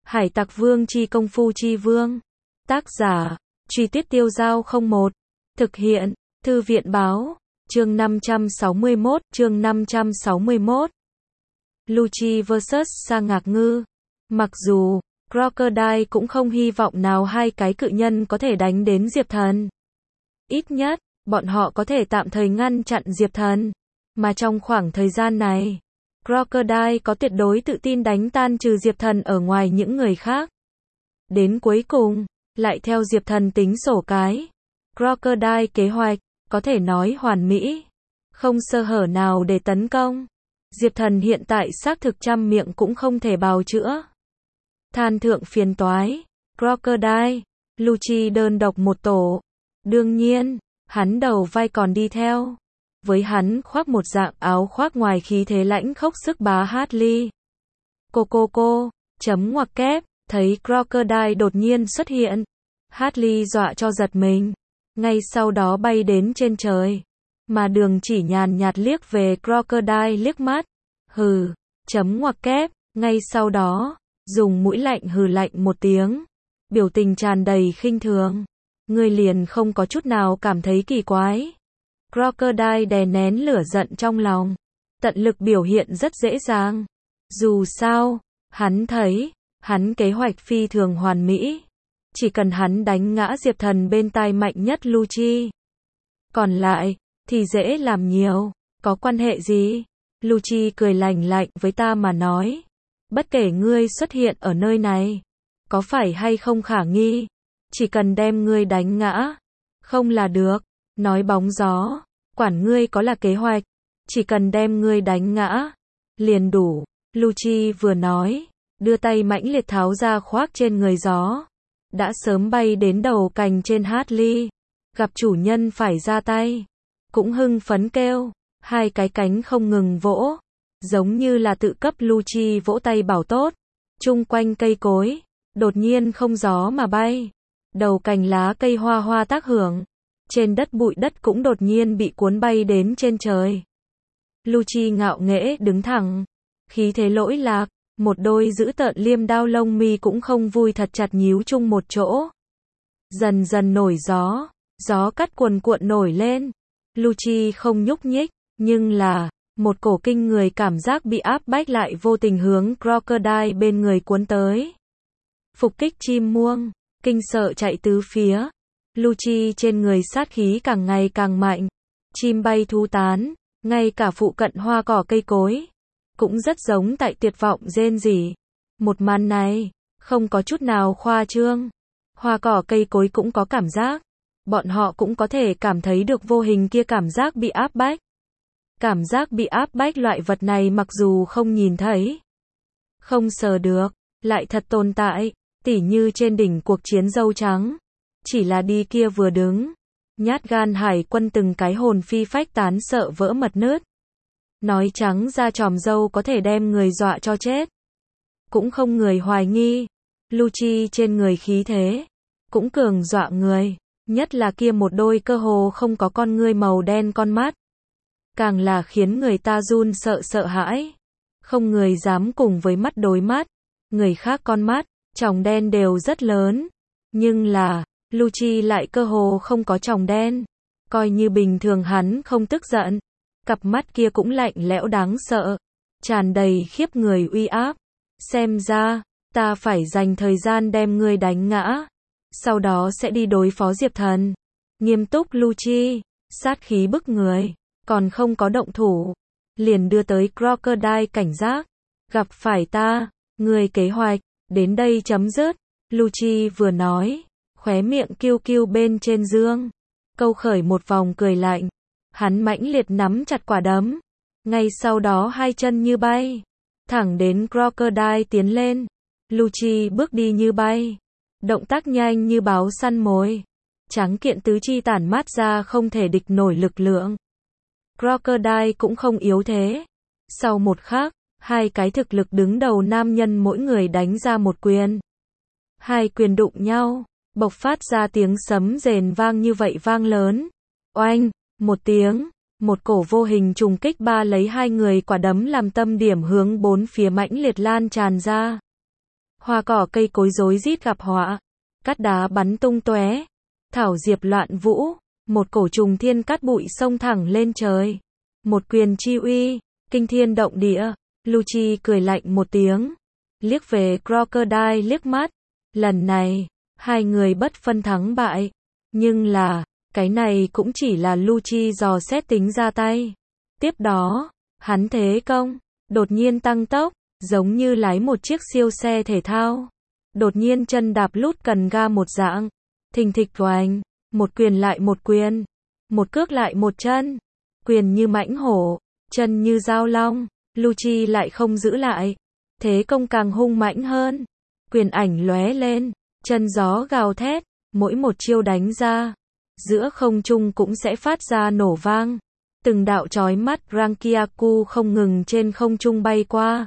Hải Tặc Vương chi công phu chi vương. Tác giả, Truy Tuyết Tiêu Dao 01. Thực hiện, Thư viện báo, chương 561. Lucci vs Sa Ngạc Ngư. Mặc dù, Crocodile cũng không hy vọng nào hai cái cự nhân có thể đánh đến Diệp Thần. Ít nhất, bọn họ có thể tạm thời ngăn chặn Diệp Thần. Mà trong khoảng thời gian này, Crocodile có tuyệt đối tự tin đánh tan trừ Diệp Thần ở ngoài những người khác. Đến cuối cùng, lại theo Diệp Thần tính sổ cái. Crocodile kế hoạch, có thể nói hoàn mỹ. Không sơ hở nào để tấn công. Diệp Thần hiện tại xác thực trăm miệng cũng không thể bào chữa. Than thượng phiền toái. Crocodile, Lucci đơn độc một tổ. Đương nhiên, hắn đầu vai còn đi theo. Với hắn khoác một dạng áo khoác ngoài khí thế lãnh khốc sức bá Harley. Cô, chấm ngoặc kép, thấy Crocodile đột nhiên xuất hiện. Harley dọa cho giật mình. Ngay sau đó bay đến trên trời. Mà Đường chỉ nhàn nhạt liếc về Crocodile liếc mắt. Hừ, chấm ngoặc kép, ngay sau đó, dùng mũi lạnh hừ lạnh một tiếng. Biểu tình tràn đầy khinh thường. Ngươi liền không có chút nào cảm thấy kỳ quái. Crocodile đè nén lửa giận trong lòng. Tận lực biểu hiện rất dễ dàng. Dù sao, hắn thấy, hắn kế hoạch phi thường hoàn mỹ. Chỉ cần hắn đánh ngã Diệp Thần bên tai mạnh nhất Lucci. Còn lại, thì dễ làm nhiều. Có quan hệ gì? Lucci cười lành lạnh với ta mà nói. Bất kể ngươi xuất hiện ở nơi này, có phải hay không khả nghi, chỉ cần đem ngươi đánh ngã, không là được. Nói bóng gió, quản ngươi có là kế hoạch, chỉ cần đem ngươi đánh ngã, liền đủ. Lucci vừa nói, đưa tay mãnh liệt tháo ra khoác trên người gió. Đã sớm bay đến đầu cành trên Harley, gặp chủ nhân phải ra tay, cũng hưng phấn kêu, hai cái cánh không ngừng vỗ, giống như là tự cấp Lucci vỗ tay bảo tốt. Chung quanh cây cối, đột nhiên không gió mà bay, đầu cành lá cây hoa hoa tác hưởng. Trên đất bụi đất cũng đột nhiên bị cuốn bay đến trên trời. Lucci ngạo nghễ đứng thẳng, khí thế lỗi lạc, một đôi dữ tợn liêm đao lông mi cũng không vui thật chặt nhíu chung một chỗ. Dần dần nổi gió, gió cắt cuồn cuộn nổi lên. Lucci không nhúc nhích, nhưng là, một cổ kinh người cảm giác bị áp bách lại vô tình hướng Crocodile bên người cuốn tới. Phục kích chim muông, kinh sợ chạy tứ phía. Lucci trên người sát khí càng ngày càng mạnh. Chim bay thú tán, ngay cả phụ cận hoa cỏ cây cối cũng rất giống tại tuyệt vọng rên rỉ. Một màn này, không có chút nào khoa trương. Hoa cỏ cây cối cũng có cảm giác. Bọn họ cũng có thể cảm thấy được vô hình kia cảm giác bị áp bách. Cảm giác bị áp bách loại vật này mặc dù không nhìn thấy, không sờ được, lại thật tồn tại, tỉ như trên đỉnh cuộc chiến dâu trắng. Chỉ là đi kia vừa đứng, nhát gan hải quân từng cái hồn phi phách tán sợ vỡ mật nứt. Nói trắng ra chòm dâu có thể đem người dọa cho chết. Cũng không người hoài nghi. Lucci trên người khí thế, cũng cường dọa người. Nhất là kia một đôi cơ hồ không có con ngươi màu đen con mắt. Càng là khiến người ta run sợ sợ hãi. Không người dám cùng với mắt đối mắt. Người khác con mắt, tròng đen đều rất lớn. Nhưng là, Lucci lại cơ hồ không có tròng đen. Coi như bình thường hắn không tức giận. Cặp mắt kia cũng lạnh lẽo đáng sợ. Tràn đầy khiếp người uy áp. Xem ra, ta phải dành thời gian đem ngươi đánh ngã. Sau đó sẽ đi đối phó Diệp Thần. Nghiêm túc Lucci, sát khí bức người. Còn không có động thủ. Liền đưa tới Crocodile cảnh giác. Gặp phải ta, ngươi kế hoạch, đến đây chấm dứt. Lucci vừa nói, khóe miệng kiêu kiêu bên trên dương. Câu khởi một vòng cười lạnh. Hắn mãnh liệt nắm chặt quả đấm. Ngay sau đó hai chân như bay. Thẳng đến Crocodile tiến lên. Lucci bước đi như bay. Động tác nhanh như báo săn mồi. Tráng kiện tứ chi tản mát ra không thể địch nổi lực lượng. Crocodile cũng không yếu thế. Sau một khắc, hai cái thực lực đứng đầu nam nhân mỗi người đánh ra một quyền. Hai quyền đụng nhau, bộc phát ra tiếng sấm rền vang như vậy vang lớn. Oanh, một tiếng, một cổ vô hình trùng kích ba lấy hai người quả đấm làm tâm điểm hướng bốn phía mãnh liệt lan tràn ra. Hoa cỏ cây cối rối rít gặp họa, cát đá bắn tung tóe, thảo diệp loạn vũ, một cổ trùng thiên cát bụi xông thẳng lên trời. Một quyền chi uy, kinh thiên động địa. Lucci cười lạnh một tiếng, liếc về Crocodile liếc mắt. Lần này, hai người bất phân thắng bại. Nhưng là, cái này cũng chỉ là Lucci dò xét tính ra tay. Tiếp đó, hắn thế công, đột nhiên tăng tốc, giống như lái một chiếc siêu xe thể thao. Đột nhiên chân đạp lút cần ga một dạng. Thình thịch oành, một quyền lại một quyền, một cước lại một chân. Quyền như mãnh hổ, chân như dao long. Lucci lại không giữ lại, thế công càng hung mãnh hơn. Quyền ảnh lóe lên, chân gió gào thét, mỗi một chiêu đánh ra, giữa không trung cũng sẽ phát ra nổ vang. Từng đạo chói mắt Rankyaku không ngừng trên không trung bay qua.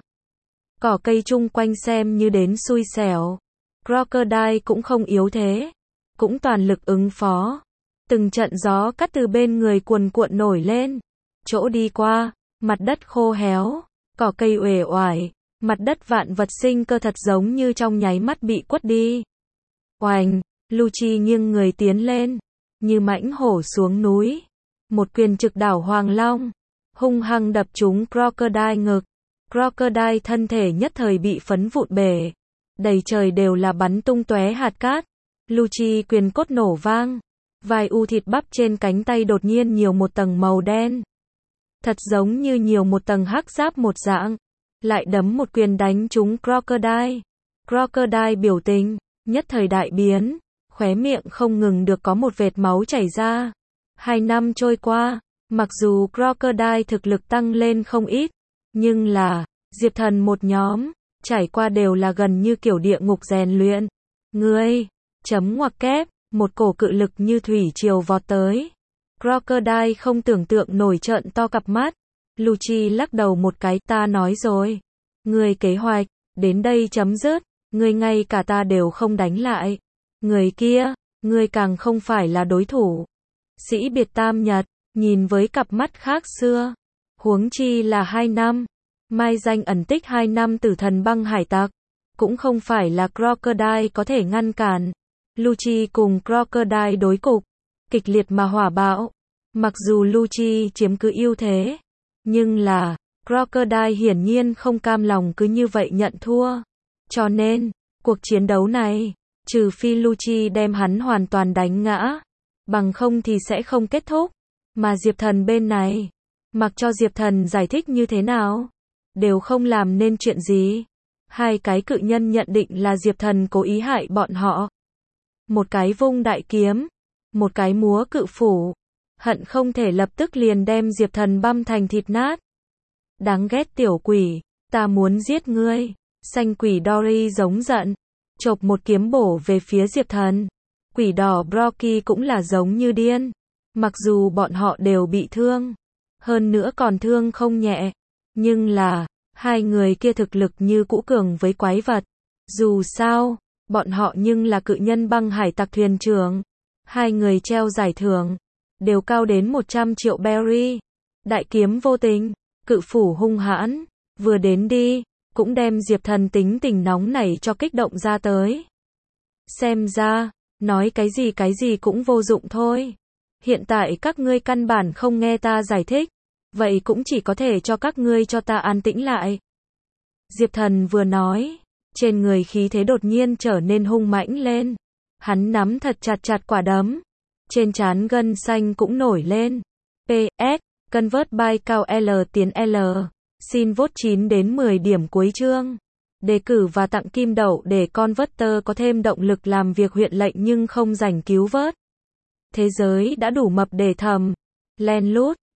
Cỏ cây chung quanh xem như đến xui xẻo. Crocodile cũng không yếu thế, cũng toàn lực ứng phó. Từng trận gió cắt từ bên người cuồn cuộn nổi lên. Chỗ đi qua, mặt đất khô héo, cỏ cây uể oải, mặt đất vạn vật sinh cơ thật giống như trong nháy mắt bị quất đi. Oành, Lucci nghiêng người tiến lên, như mãnh hổ xuống núi. Một quyền trực đảo Hoàng Long, hung hăng đập trúng Crocodile ngực. Crocodile thân thể nhất thời bị phấn vụn bể, đầy trời đều là bắn tung tóe hạt cát. Lucci quyền cốt nổ vang, vài u thịt bắp trên cánh tay đột nhiên nhiều một tầng màu đen. Thật giống như nhiều một tầng hắc giáp một dạng. Lại đấm một quyền đánh trúng Crocodile. Crocodile biểu tình, nhất thời đại biến, khóe miệng không ngừng được có một vệt máu chảy ra. 2 năm trôi qua, mặc dù Crocodile thực lực tăng lên không ít, nhưng là, Diệp Thần một nhóm, trải qua đều là gần như kiểu địa ngục rèn luyện. Ngươi, chấm ngoặc kép, một cổ cự lực như thủy triều vọt tới. Crocodile không tưởng tượng nổi trợn to cặp mắt. Lucci lắc đầu một cái, ta nói rồi. Ngươi kế hoạch, đến đây chấm dứt, ngươi ngay cả ta đều không đánh lại. Người kia, ngươi càng không phải là đối thủ. Sĩ biệt tam nhật, nhìn với cặp mắt khác xưa. Huống chi là 2 năm. Mai danh ẩn tích 2 năm tử thần băng hải tặc. Cũng không phải là Crocodile có thể ngăn cản. Lucci cùng Crocodile đối cục. Kịch liệt mà hỏa bạo. Mặc dù Lucci chiếm cứ ưu thế, nhưng là, Crocodile hiển nhiên không cam lòng cứ như vậy nhận thua. Cho nên, cuộc chiến đấu này, trừ phi Lucci đem hắn hoàn toàn đánh ngã, bằng không thì sẽ không kết thúc. Mà Diệp Thần bên này, mặc cho Diệp Thần giải thích như thế nào, đều không làm nên chuyện gì. Hai cái cự nhân nhận định là Diệp Thần cố ý hại bọn họ. Một cái vung đại kiếm, một cái múa cự phủ, hận không thể lập tức liền đem Diệp Thần băm thành thịt nát. Đáng ghét tiểu quỷ, ta muốn giết ngươi. Xanh quỷ Dory giống giận, chộp một kiếm bổ về phía Diệp Thần. Quỷ đỏ Brocky cũng là giống như điên. Mặc dù bọn họ đều bị thương, hơn nữa còn thương không nhẹ, nhưng là, hai người kia thực lực như cũ cường với quái vật. Dù sao, bọn họ nhưng là cự nhân băng hải tặc thuyền trưởng. Hai người treo giải thưởng, đều cao đến 100 triệu berry. Đại kiếm vô tình, cự phủ hung hãn, vừa đến đi, cũng đem Diệp Thần tính tình nóng nảy cho kích động ra tới. Xem ra, nói cái gì cũng vô dụng thôi. Hiện tại các ngươi căn bản không nghe ta giải thích, vậy cũng chỉ có thể cho các ngươi cho ta an tĩnh lại. Diệp Thần vừa nói, trên người khí thế đột nhiên trở nên hung mãnh lên. Hắn nắm thật chặt quả đấm, trên trán gân xanh cũng nổi lên. PS, Convert by cao L tiến L. Xin vote 9 đến 10 điểm cuối chương. Đề cử và tặng kim đậu để Converter có thêm động lực làm việc huyện lệnh nhưng không rảnh cứu vớt. Thế giới đã đủ mập để thầm. Len lút.